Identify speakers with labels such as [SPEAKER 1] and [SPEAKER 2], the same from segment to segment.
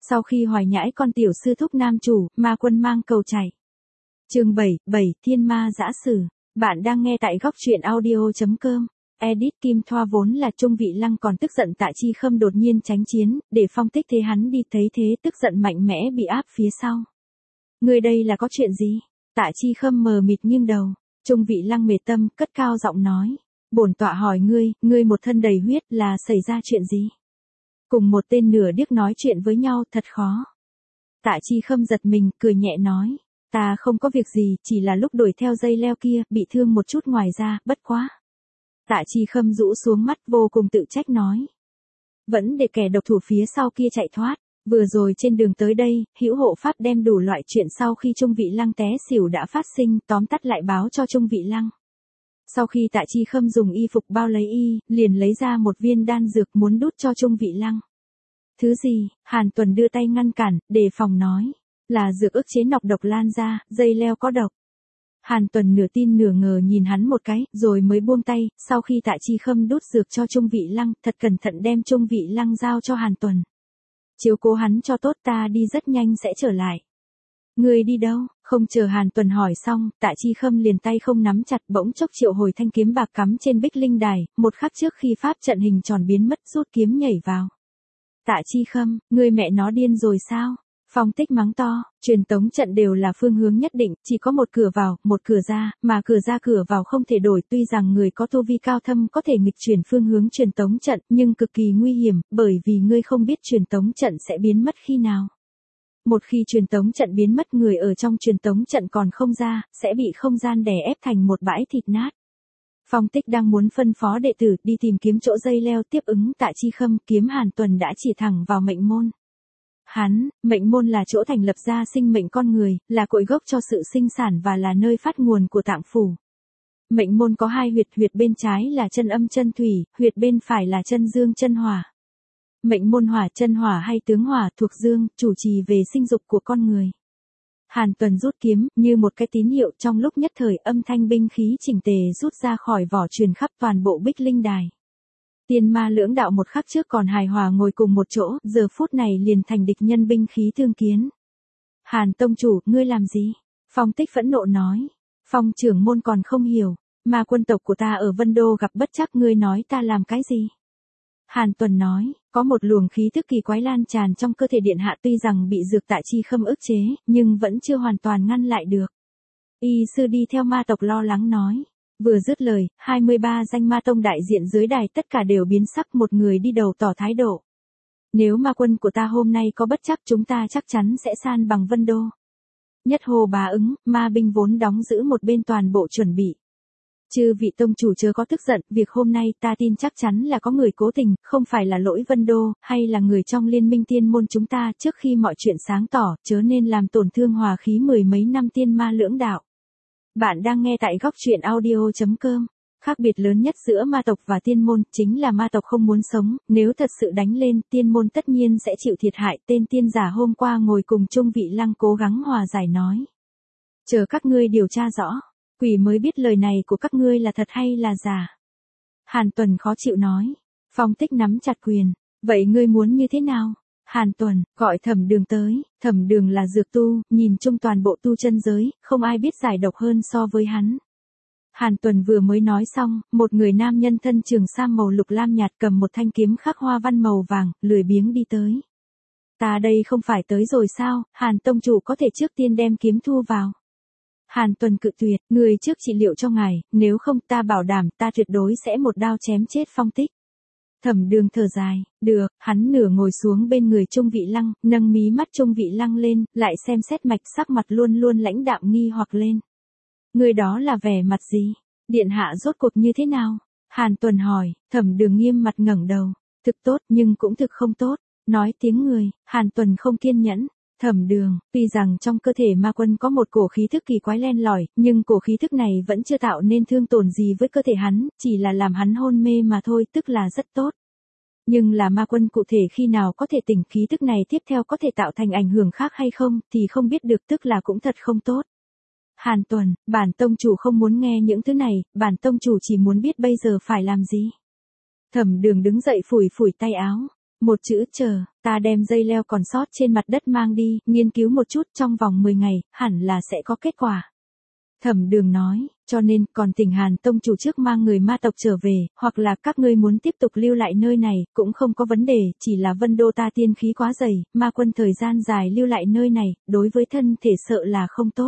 [SPEAKER 1] Sau khi hoài nhãi con tiểu sư thúc nam chủ, ma quân mang cầu chạy. Chương 7, Thiên Ma Dã Sử. Bạn đang nghe tại góc truyện audio.com. Edit Kim Thoa vốn là Trung Vị Lăng còn tức giận Tạ Chi Khâm đột nhiên tránh chiến, để Phong Tích thế hắn đi thấy thế tức giận mạnh mẽ bị áp phía sau. Ngươi đây là có chuyện gì? Tạ Chi Khâm mờ mịt nghiêng đầu. Trung Vị Lăng mệt tâm, cất cao giọng nói. Bổn tọa hỏi ngươi một thân đầy huyết là xảy ra chuyện gì? Cùng một tên nửa điếc nói chuyện với nhau thật khó. Tạ Chi Khâm giật mình, cười nhẹ nói. Ta không có việc gì, chỉ là lúc đuổi theo dây leo kia, bị thương một chút ngoài ra, bất quá. Tạ Chi Khâm rũ xuống mắt vô cùng tự trách nói. Vẫn để kẻ độc thủ phía sau kia chạy thoát. Vừa rồi trên đường tới đây, hữu hộ pháp đem đủ loại chuyện sau khi Trung Vị Lăng té xỉu đã phát sinh, tóm tắt lại báo cho Trung Vị Lăng. Sau khi Tạ Chi Khâm dùng y phục bao lấy y, liền lấy ra một viên đan dược muốn đút cho Trung Vị Lăng. Thứ gì? Hàn Tuần đưa tay ngăn cản, đề phòng nói. Là dược ức chế nọc độc lan ra, dây leo có độc. Hàn Tuần nửa tin nửa ngờ nhìn hắn một cái, rồi mới buông tay, sau khi Tạ Chi Khâm đút dược cho Trung Vị Lăng, thật cẩn thận đem Trung Vị Lăng giao cho Hàn Tuần. Chiếu cố hắn cho tốt, ta đi rất nhanh sẽ trở lại. Ngươi đi đâu? Không chờ Hàn Tuần hỏi xong, Tạ Chi Khâm liền tay không nắm chặt bỗng chốc triệu hồi thanh kiếm bạc cắm trên bích linh đài, một khắc trước khi pháp trận hình tròn biến mất rút kiếm nhảy vào. Tạ Chi Khâm, ngươi mẹ nó điên rồi sao? Phong Tích mắng to, truyền tống trận đều là phương hướng nhất định, chỉ có một cửa vào, một cửa ra, mà cửa ra cửa vào không thể đổi, tuy rằng người có tu vi cao thâm có thể nghịch chuyển phương hướng truyền tống trận, nhưng cực kỳ nguy hiểm, bởi vì ngươi không biết truyền tống trận sẽ biến mất khi nào. Một khi truyền tống trận biến mất, người ở trong truyền tống trận còn không ra, sẽ bị không gian đè ép thành một bãi thịt nát. Phong Tích đang muốn phân phó đệ tử đi tìm kiếm chỗ dây leo tiếp ứng Tạ Chi Khâm, kiếm Hàn Tuần đã chỉ thẳng vào mệnh môn. Mệnh môn là chỗ thành lập ra sinh mệnh con người, là cội gốc cho sự sinh sản và là nơi phát nguồn của tạng phủ. Mệnh môn có hai huyệt, huyệt bên trái là chân âm chân thủy, huyệt bên phải là chân dương chân hỏa. Mệnh môn hỏa chân hỏa hay tướng hỏa thuộc dương, chủ trì về sinh dục của con người. Hàn Tuần rút kiếm, như một cái tín hiệu, trong lúc nhất thời âm thanh binh khí chỉnh tề rút ra khỏi vỏ truyền khắp toàn bộ bích linh đài. Tiên ma lưỡng đạo một khắc trước còn hài hòa ngồi cùng một chỗ, giờ phút này liền thành địch nhân binh khí tương kiến. Hàn tông chủ, ngươi làm gì? Phong Tích phẫn nộ nói. Phong trưởng môn còn không hiểu, mà quân tộc của ta ở Vân Đô gặp bất trắc, ngươi nói ta làm cái gì? Hàn Tuần nói, có một luồng khí tức kỳ quái lan tràn trong cơ thể điện hạ, tuy rằng bị dược Tạ Chi Khâm ức chế, nhưng vẫn chưa hoàn toàn ngăn lại được. Y sư đi theo ma tộc lo lắng nói. Vừa dứt lời, 23 danh ma tông đại diện dưới đài tất cả đều biến sắc, một người đi đầu tỏ thái độ. Nếu ma quân của ta hôm nay có bất trắc, chúng ta chắc chắn sẽ san bằng Vân Đô. Nhất hồ bá ứng, ma binh vốn đóng giữ một bên toàn bộ chuẩn bị. Chư vị tông chủ chớ có tức giận, việc hôm nay ta tin chắc chắn là có người cố tình, không phải là lỗi Vân Đô, hay là người trong liên minh tiên môn chúng ta, trước khi mọi chuyện sáng tỏ, chớ nên làm tổn thương hòa khí mười mấy năm tiên ma lưỡng đạo. Bạn đang nghe tại góc truyện audio.com. Khác biệt lớn nhất giữa ma tộc và tiên môn, chính là ma tộc không muốn sống, nếu thật sự đánh lên, tiên môn tất nhiên sẽ chịu thiệt hại. Tên tiên giả hôm qua ngồi cùng Trung Vị Lăng cố gắng hòa giải nói. Chờ các ngươi điều tra rõ, quỷ mới biết lời này của các ngươi là thật hay là giả. Hàn Tuần khó chịu nói. Phong Tích nắm chặt quyền. Vậy ngươi muốn như thế nào? Hàn Tuần, gọi Thẩm Đường tới, Thẩm Đường là dược tu, nhìn chung toàn bộ tu chân giới, không ai biết giải độc hơn so với hắn. Hàn Tuần vừa mới nói xong, một người nam nhân thân trường sam màu lục lam nhạt cầm một thanh kiếm khắc hoa văn màu vàng, lười biếng đi tới. Ta đây không phải tới rồi sao, Hàn tông chủ có thể trước tiên đem kiếm thu vào. Hàn Tuần cự tuyệt, người trước trị liệu cho ngài, nếu không ta bảo đảm ta tuyệt đối sẽ một đao chém chết Phong Tích. Thẩm Đường thở dài, được, hắn nửa ngồi xuống bên người Trung Vị Lăng, nâng mí mắt Trung Vị Lăng lên, lại xem xét mạch sắc mặt luôn luôn lãnh đạm nghi hoặc lên. Người đó là vẻ mặt gì? Điện hạ rốt cuộc như thế nào? Hàn Tuần hỏi, Thẩm Đường nghiêm mặt ngẩng đầu, thực tốt nhưng cũng thực không tốt, nói tiếng người, Hàn Tuần không kiên nhẫn. Thẩm Đường, tuy rằng trong cơ thể ma quân có một cổ khí thức kỳ quái len lỏi, nhưng cổ khí thức này vẫn chưa tạo nên thương tổn gì với cơ thể hắn, chỉ là làm hắn hôn mê mà thôi, tức là rất tốt. Nhưng là ma quân cụ thể khi nào có thể tỉnh, khí thức này tiếp theo có thể tạo thành ảnh hưởng khác hay không, thì không biết được, tức là cũng thật không tốt. Hàn Tuần, bản tông chủ không muốn nghe những thứ này, bản tông chủ chỉ muốn biết bây giờ phải làm gì. Thẩm Đường đứng dậy phủi phủi tay áo. Một chữ chờ, Ta đem dây leo còn sót trên mặt đất mang đi, nghiên cứu một chút trong vòng 10 ngày, hẳn là sẽ có kết quả. Thẩm Đường nói, cho nên còn thỉnh Hàn Tông chủ trước mang người ma tộc trở về, hoặc là các ngươi muốn tiếp tục lưu lại nơi này, cũng không có vấn đề, chỉ là Vân Đô ta tiên khí quá dày, ma quân thời gian dài lưu lại nơi này, đối với thân thể sợ là không tốt.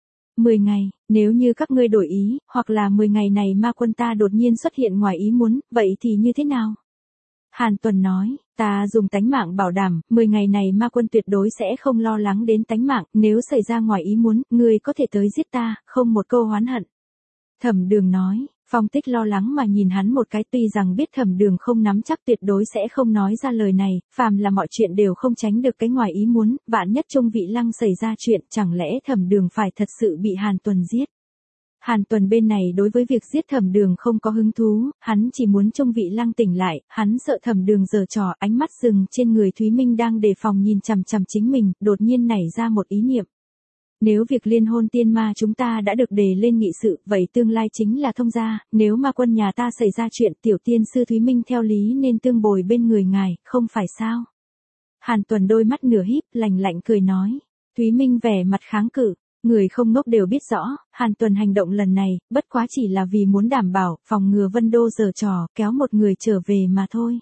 [SPEAKER 1] 10 ngày, nếu như các ngươi đổi ý, hoặc là 10 ngày này ma quân ta đột nhiên xuất hiện ngoài ý muốn, vậy thì như thế nào? Hàn Tuần nói, ta dùng tánh mạng bảo đảm, 10 ngày này ma quân tuyệt đối sẽ không lo lắng đến tánh mạng, nếu xảy ra ngoài ý muốn, ngươi có thể tới giết ta, không một câu oán hận. Thẩm Đường nói, Phong Tích lo lắng mà nhìn hắn một cái, tuy rằng biết Thẩm Đường không nắm chắc tuyệt đối sẽ không nói ra lời này, phàm là mọi chuyện đều không tránh được cái ngoài ý muốn, vạn nhất Trung Vị Lăng xảy ra chuyện, chẳng lẽ Thẩm Đường phải thật sự bị Hàn Tuần giết. Hàn Tuần bên này đối với việc giết Thẩm Đường không có hứng thú, hắn chỉ muốn Trung Vị Lăng tỉnh lại, hắn sợ Thẩm Đường giở trò, ánh mắt dừng trên người Thúy Minh đang đề phòng nhìn chằm chằm chính mình, đột nhiên nảy ra một ý niệm. Nếu việc liên hôn tiên ma chúng ta đã được đề lên nghị sự, vậy tương lai chính là thông gia, nếu ma quân nhà ta xảy ra chuyện, tiểu tiên sư Thúy Minh theo lý nên tương bồi bên người ngài, không phải sao? Hàn Tuần đôi mắt nửa híp, lạnh lạnh cười nói. Thúy Minh vẻ mặt kháng cự. Người không ngốc đều biết rõ, Hàn Tuần hành động lần này, bất quá chỉ là vì muốn đảm bảo, phòng ngừa Vân Đô giở trò, kéo một người trở về mà thôi.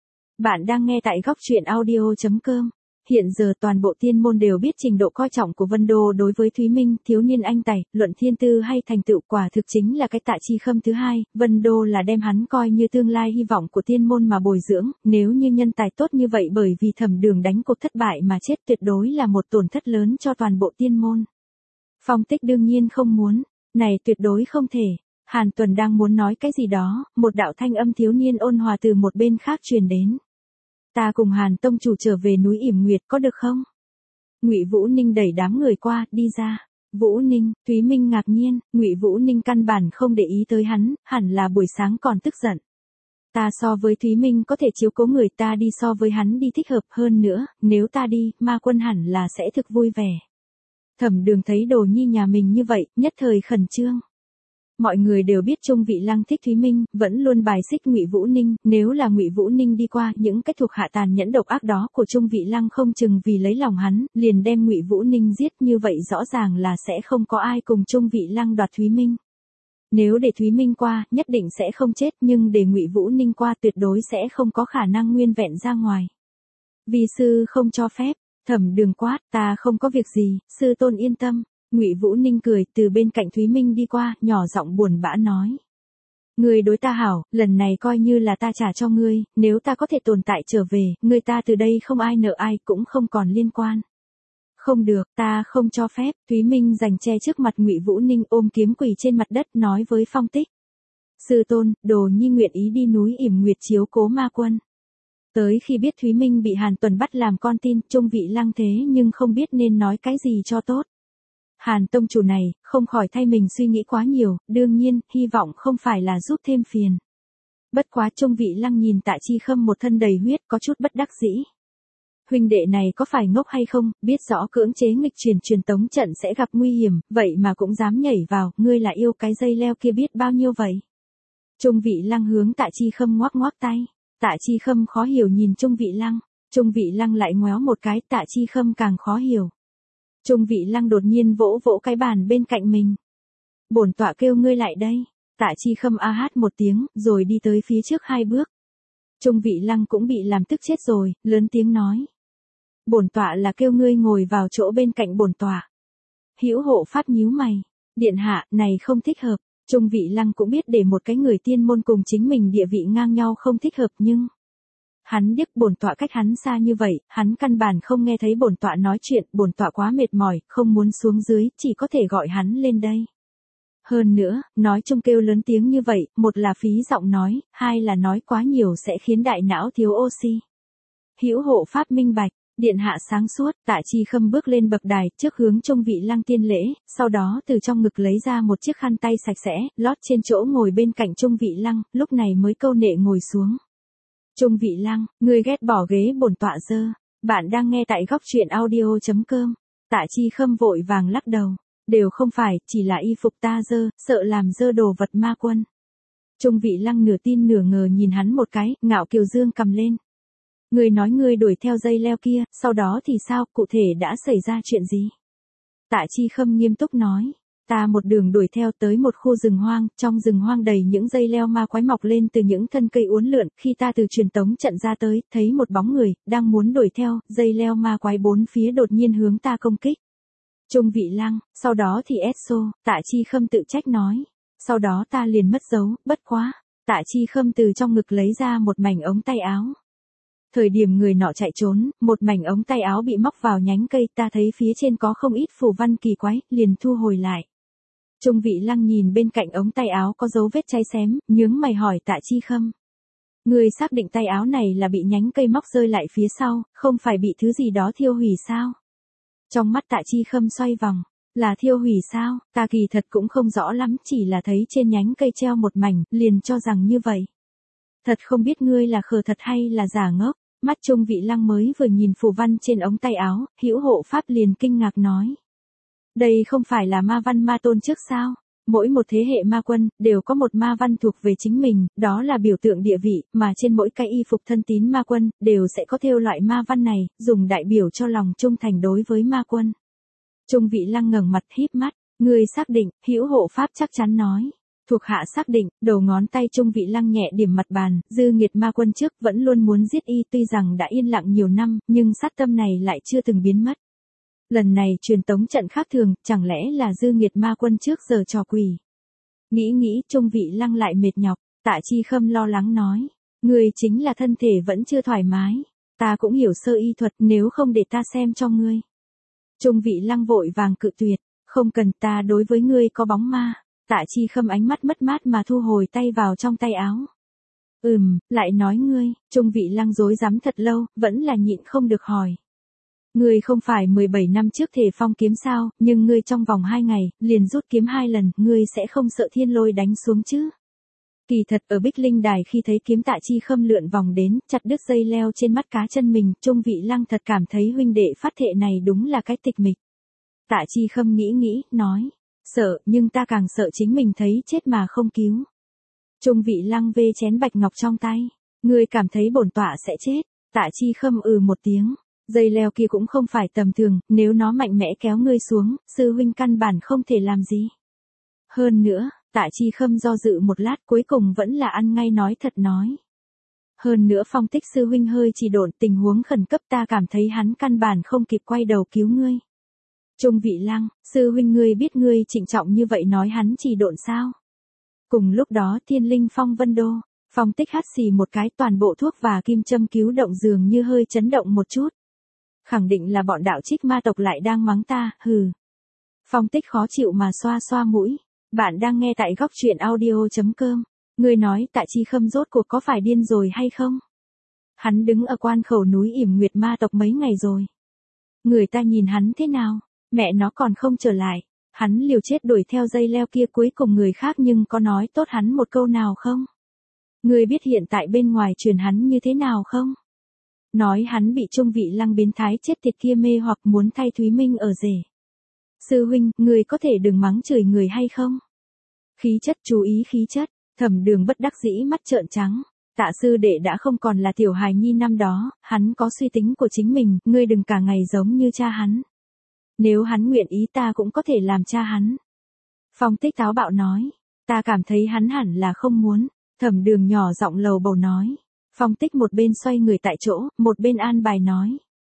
[SPEAKER 1] Bạn đang nghe tại góc truyện audio.com. Hiện giờ toàn bộ tiên môn đều biết trình độ coi trọng của Vân Đô đối với Thúy Minh, thiếu niên anh tài, luận thiên tư hay thành tựu, quả thực chính là cái Tạ Chi Khâm thứ hai, Vân Đô là đem hắn coi như tương lai hy vọng của tiên môn mà bồi dưỡng, nếu như nhân tài tốt như vậy bởi vì Thẩm Đường đánh cuộc thất bại mà chết tuyệt đối là một tổn thất lớn cho toàn bộ tiên môn. Phong Tích đương nhiên không muốn, này tuyệt đối không thể. Hàn Tuần đang muốn nói cái gì đó, một đạo thanh âm thiếu niên ôn hòa từ một bên khác truyền đến. Ta cùng Hàn Tông chủ trở về núi Yểm Nguyệt có được không? Ngụy Vũ Ninh đẩy đám người qua, đi ra. Vũ Ninh, Thúy Minh ngạc nhiên, Ngụy Vũ Ninh căn bản không để ý tới hắn, hẳn là buổi sáng còn tức giận. Ta so với Thúy Minh có thể chiếu cố người, ta đi so với hắn đi thích hợp hơn nữa, nếu ta đi, ma quân hẳn là sẽ thực vui vẻ. Thẩm Đường thấy đồ nhi nhà mình như vậy, nhất thời khẩn trương. Mọi người đều biết Trung Vị Lăng thích Thúy Minh, vẫn luôn bài xích Ngụy Vũ Ninh, nếu là Ngụy Vũ Ninh đi qua, những cái thuộc hạ tàn nhẫn độc ác đó của Trung Vị Lăng không chừng vì lấy lòng hắn, liền đem Ngụy Vũ Ninh giết, như vậy rõ ràng là sẽ không có ai cùng Trung Vị Lăng đoạt Thúy Minh. Nếu để Thúy Minh qua, nhất định sẽ không chết, nhưng để Ngụy Vũ Ninh qua tuyệt đối sẽ không có khả năng nguyên vẹn ra ngoài. Vi sư không cho phép. Thẩm Đường quát, ta không có việc gì, sư tôn yên tâm. Ngụy Vũ Ninh cười, từ bên cạnh Thúy Minh đi qua, nhỏ giọng buồn bã nói. Ngươi đối ta hảo, lần này coi như là ta trả cho ngươi, nếu ta có thể tồn tại trở về, ngươi ta từ đây không ai nợ ai, cũng không còn liên quan. Không được, ta không cho phép. Thúy Minh giành che trước mặt Ngụy Vũ Ninh, ôm kiếm quỳ trên mặt đất nói với Phong Tích. Sư tôn, đồ nhi nguyện ý đi núi Yểm Nguyệt chiếu cố ma quân. Tới khi biết Thúy Minh bị Hàn Tuần bắt làm con tin, Trung Vị Lăng thế nhưng không biết nên nói cái gì cho tốt. Hàn Tông chủ này, không khỏi thay mình suy nghĩ quá nhiều, đương nhiên, hy vọng không phải là giúp thêm phiền. Bất quá Trung Vị Lăng nhìn Tạ Chi Khâm một thân đầy huyết, có chút bất đắc dĩ. Huynh đệ này có phải ngốc hay không, biết rõ cưỡng chế nghịch truyền tống trận sẽ gặp nguy hiểm, vậy mà cũng dám nhảy vào, ngươi là yêu cái dây leo kia biết bao nhiêu vậy. Trung Vị Lăng hướng Tạ Chi Khâm ngoắc ngoắc tay. Tạ Chi Khâm khó hiểu nhìn Trung Vị Lăng, Trung Vị Lăng lại ngoéo một cái, Tạ Chi Khâm càng khó hiểu. Trung Vị Lăng đột nhiên vỗ vỗ cái bàn bên cạnh mình. Bổn tọa kêu ngươi lại đây. Tạ Chi Khâm a hát một tiếng, rồi đi tới phía trước 2 bước. Trung Vị Lăng cũng bị làm tức chết rồi, lớn tiếng nói. Bổn tọa là kêu ngươi ngồi vào chỗ bên cạnh bổn tọa. Hữu Hộ Pháp nhíu mày. Điện hạ, này không thích hợp. Trung Vị Lăng cũng biết để một cái người tiên môn cùng chính mình địa vị ngang nhau không thích hợp nhưng... Hắn điếc, bổn tọa cách hắn xa như vậy, hắn căn bản không nghe thấy bổn tọa nói chuyện, bổn tọa quá mệt mỏi, không muốn xuống dưới, chỉ có thể gọi hắn lên đây. Hơn nữa, nói chung kêu lớn tiếng như vậy, một là phí giọng nói, hai là nói quá nhiều sẽ khiến đại não thiếu oxy. Hữu Hộ Pháp minh bạch. Điện hạ sáng suốt, Tạ Chi Khâm bước lên bậc đài, trước hướng Trung Vị Lăng tiên lễ, sau đó từ trong ngực lấy ra một chiếc khăn tay sạch sẽ, lót trên chỗ ngồi bên cạnh Trung Vị Lăng, lúc này mới câu nệ ngồi xuống. Trung Vị Lăng, ngươi ghét bỏ ghế bổn tọa dơ. Bạn đang nghe tại góc truyện audio.com. Tạ Chi Khâm vội vàng lắc đầu. Đều không phải, chỉ là y phục ta dơ, sợ làm dơ đồ vật ma quân. Trung Vị Lăng nửa tin nửa ngờ nhìn hắn một cái, ngạo kiều dương cầm lên. Ngươi nói ngươi đuổi theo dây leo kia, sau đó thì sao, cụ thể đã xảy ra chuyện gì? Tạ Chi Khâm nghiêm túc nói. Ta một đường đuổi theo tới một khu rừng hoang, trong rừng hoang đầy những dây leo ma quái mọc lên từ những thân cây uốn lượn, khi ta từ truyền tống trận ra tới, thấy một bóng người, đang muốn đuổi theo, dây leo ma quái bốn phía đột nhiên hướng ta công kích. Trung Vị Lăng, sau đó thì Esso, Tạ Chi Khâm tự trách nói. Sau đó ta liền mất dấu, bất quá. Tạ Chi Khâm từ trong ngực lấy ra một mảnh ống tay áo. Thời điểm người nọ chạy trốn, một mảnh ống tay áo bị móc vào nhánh cây, ta thấy phía trên có không ít phù văn kỳ quái, liền thu hồi lại. Trung Vị Lăng nhìn bên cạnh ống tay áo có dấu vết cháy xém, nhướng mày hỏi Tạ Chi Khâm. Người xác định tay áo này là bị nhánh cây móc rơi lại phía sau, không phải bị thứ gì đó thiêu hủy sao? Trong mắt Tạ Chi Khâm xoay vòng, là thiêu hủy sao? Ta kỳ thật cũng không rõ lắm, chỉ là thấy trên nhánh cây treo một mảnh, liền cho rằng như vậy. Thật không biết ngươi là khờ thật hay là giả ngốc. Mắt Trung Vị Lăng mới vừa nhìn phù văn trên ống tay áo, hữu hộ pháp liền kinh ngạc nói. Đây không phải là ma văn ma tôn trước sao? Mỗi một thế hệ ma quân, đều có một ma văn thuộc về chính mình, đó là biểu tượng địa vị, mà trên mỗi cái y phục thân tín ma quân, đều sẽ có thêu loại ma văn này, dùng đại biểu cho lòng trung thành đối với ma quân. Trung Vị Lăng ngẩng mặt híp mắt, người xác định, hữu hộ pháp chắc chắn nói. Thuộc hạ xác định, đầu ngón tay Trung Vị Lăng nhẹ điểm mặt bàn, dư nghiệt ma quân trước vẫn luôn muốn giết y, tuy rằng đã yên lặng nhiều năm, nhưng sát tâm này lại chưa từng biến mất. Lần này truyền tống trận khác thường, chẳng lẽ là dư nghiệt ma quân trước giờ trò quỷ. Nghĩ Trung Vị Lăng lại mệt nhọc, Tạ Chi Khâm lo lắng nói. Người chính là thân thể vẫn chưa thoải mái. Ta cũng hiểu sơ y thuật, nếu không để ta xem cho ngươi. Trung Vị Lăng vội vàng cự tuyệt, không cần, ta đối với ngươi có bóng ma. Tạ Chi Khâm ánh mắt mất mát mà thu hồi tay vào trong tay áo. Lại nói ngươi, Trung Vị Lăng rối rắm thật lâu, vẫn là nhịn không được hỏi. Ngươi không phải 17 năm trước thể phong kiếm sao, nhưng ngươi trong vòng 2 ngày, liền rút kiếm 2 lần, ngươi sẽ không sợ thiên lôi đánh xuống chứ? Kỳ thật ở Bích Linh Đài khi thấy kiếm Tạ Chi Khâm lượn vòng đến, chặt đứt dây leo trên mắt cá chân mình, Trung Vị Lăng thật cảm thấy huynh đệ phát thệ này đúng là cái tịch mịch. Tạ Chi Khâm nghĩ, nói. Sợ, nhưng ta càng sợ chính mình thấy chết mà không cứu. Trung Vị Lăng vê chén bạch ngọc trong tay. Ngươi cảm thấy bổn tọa sẽ chết. Tạ Chi Khâm một tiếng. Dây leo kia cũng không phải tầm thường, nếu nó mạnh mẽ kéo ngươi xuống, sư huynh căn bản không thể làm gì. Hơn nữa, Tạ Chi Khâm do dự một lát cuối cùng vẫn là ăn ngay nói thật nói. Hơn nữa Phong Tích sư huynh hơi chỉ độn, tình huống khẩn cấp ta cảm thấy hắn căn bản không kịp quay đầu cứu ngươi. Trung Vị Lăng, sư huynh ngươi biết ngươi trịnh trọng như vậy nói hắn chỉ độn sao? Cùng lúc đó Thiên Linh Phong Vân Đô, Phong Tích hắt xì một cái, toàn bộ thuốc và kim châm cứu động dường như hơi chấn động một chút. Khẳng định là bọn đạo trích ma tộc lại đang mắng ta, hừ. Phong Tích khó chịu mà xoa xoa mũi. Bạn đang nghe tại góc truyện audio.com. Ngươi nói Tạ Chi Khâm rốt cuộc có phải điên rồi hay không? Hắn đứng ở quan khẩu núi Yểm Nguyệt ma tộc mấy ngày rồi. Người ta nhìn hắn thế nào? Mẹ nó còn không trở lại. Hắn liều chết đuổi theo dây leo kia, cuối cùng người khác nhưng có nói tốt hắn một câu nào không? Ngươi biết hiện tại bên ngoài truyền hắn như thế nào không? Nói hắn bị Trung Vị Lăng biến thái chết tiệt kia mê hoặc muốn thay Thúy Minh ở rể. Sư huynh, người có thể đừng mắng chửi người hay không? Khí chất, chú ý khí chất. Thẩm Đường bất đắc dĩ mắt trợn trắng. Tạ sư đệ đã không còn là tiểu hài nhi năm đó, hắn có suy tính của chính mình, ngươi đừng cả ngày giống như cha hắn. Nếu hắn nguyện ý ta cũng có thể làm cha hắn. Phong Tích táo bạo nói. Ta cảm thấy hắn hẳn là không muốn. Thẩm Đường nhỏ giọng lầu bầu nói. Phong Tích một bên xoay người tại chỗ, một bên an bài nói.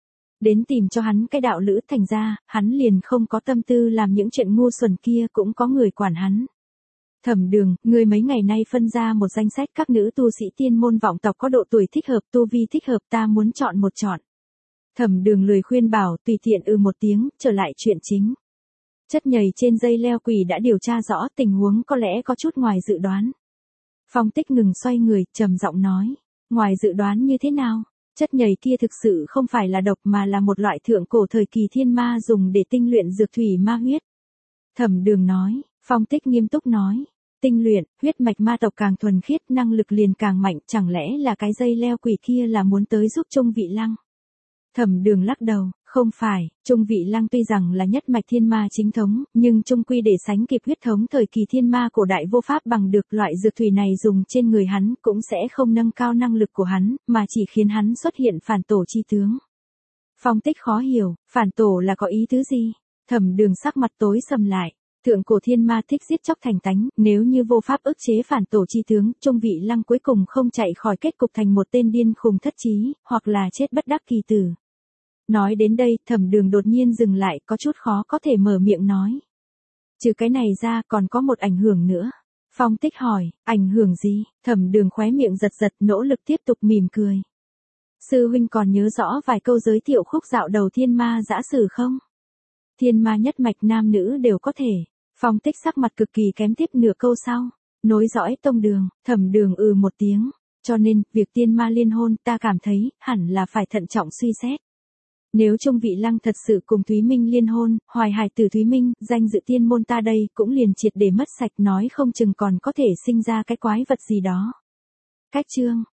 [SPEAKER 1] Đến tìm cho hắn cái đạo lữ, thành ra, hắn liền không có tâm tư làm những chuyện ngu xuẩn kia, cũng có người quản hắn. Thẩm Đường, ngươi mấy ngày nay phân ra một danh sách các nữ tu sĩ tiên môn vọng tộc có độ tuổi thích hợp, tu vi thích hợp, ta muốn chọn một chọn. Thẩm Đường lười khuyên bảo, tùy tiện một tiếng, trở lại chuyện chính. Chất nhầy trên dây leo quỷ đã điều tra rõ, tình huống có lẽ có chút ngoài dự đoán. Phong Tích ngừng xoay người, trầm giọng nói. Ngoài dự đoán như thế nào? Chất nhầy kia thực sự không phải là độc mà là một loại thượng cổ thời kỳ thiên ma dùng để tinh luyện dược thủy ma huyết. Thẩm Đường nói. Phong Tích nghiêm túc nói. Tinh luyện, huyết mạch ma tộc càng thuần khiết, năng lực liền càng mạnh, chẳng lẽ là cái dây leo quỷ kia là muốn tới giúp Trung Vị Lăng? Thẩm Đường lắc đầu, Không phải, Trung Vị Lăng tuy rằng là nhất mạch thiên ma chính thống, nhưng trung quy để sánh kịp huyết thống thời kỳ thiên ma cổ đại vô pháp bằng được, loại dược thủy này dùng trên người hắn cũng sẽ không nâng cao năng lực của hắn, mà chỉ khiến hắn xuất hiện phản tổ chi tướng. Phong Tích khó hiểu, phản tổ là có ý tứ gì? Thẩm Đường sắc mặt tối sầm lại. Thượng cổ thiên ma thích giết chóc thành tánh, nếu như vô pháp ức chế phản tổ chi tướng, Trung Vị Lăng cuối cùng không chạy khỏi kết cục thành một tên điên khùng thất trí, hoặc là chết bất đắc kỳ tử. Nói đến đây, Thẩm Đường đột nhiên dừng lại, có chút khó có thể mở miệng nói. Trừ cái này ra còn có một ảnh hưởng nữa. Phong Tích hỏi, ảnh hưởng gì? Thẩm Đường khóe miệng giật giật, nỗ lực tiếp tục mỉm cười. Sư huynh còn nhớ rõ vài câu giới thiệu khúc dạo đầu thiên ma dã sử không? Thiên ma nhất mạch nam nữ đều có thể. Phong Tích sắc mặt cực kỳ kém, tiếp nửa câu sau. Nối dõi tông đường, Thẩm Đường một tiếng. Cho nên, việc tiên ma liên hôn ta cảm thấy, hẳn là phải thận trọng suy xét. Nếu Trung Vị Lăng thật sự cùng Thúy Minh liên hôn, hoài hài tử Thúy Minh, danh dự tiên môn ta đây cũng liền triệt để mất sạch, nói không chừng còn có thể sinh ra cái quái vật gì đó. Cách chương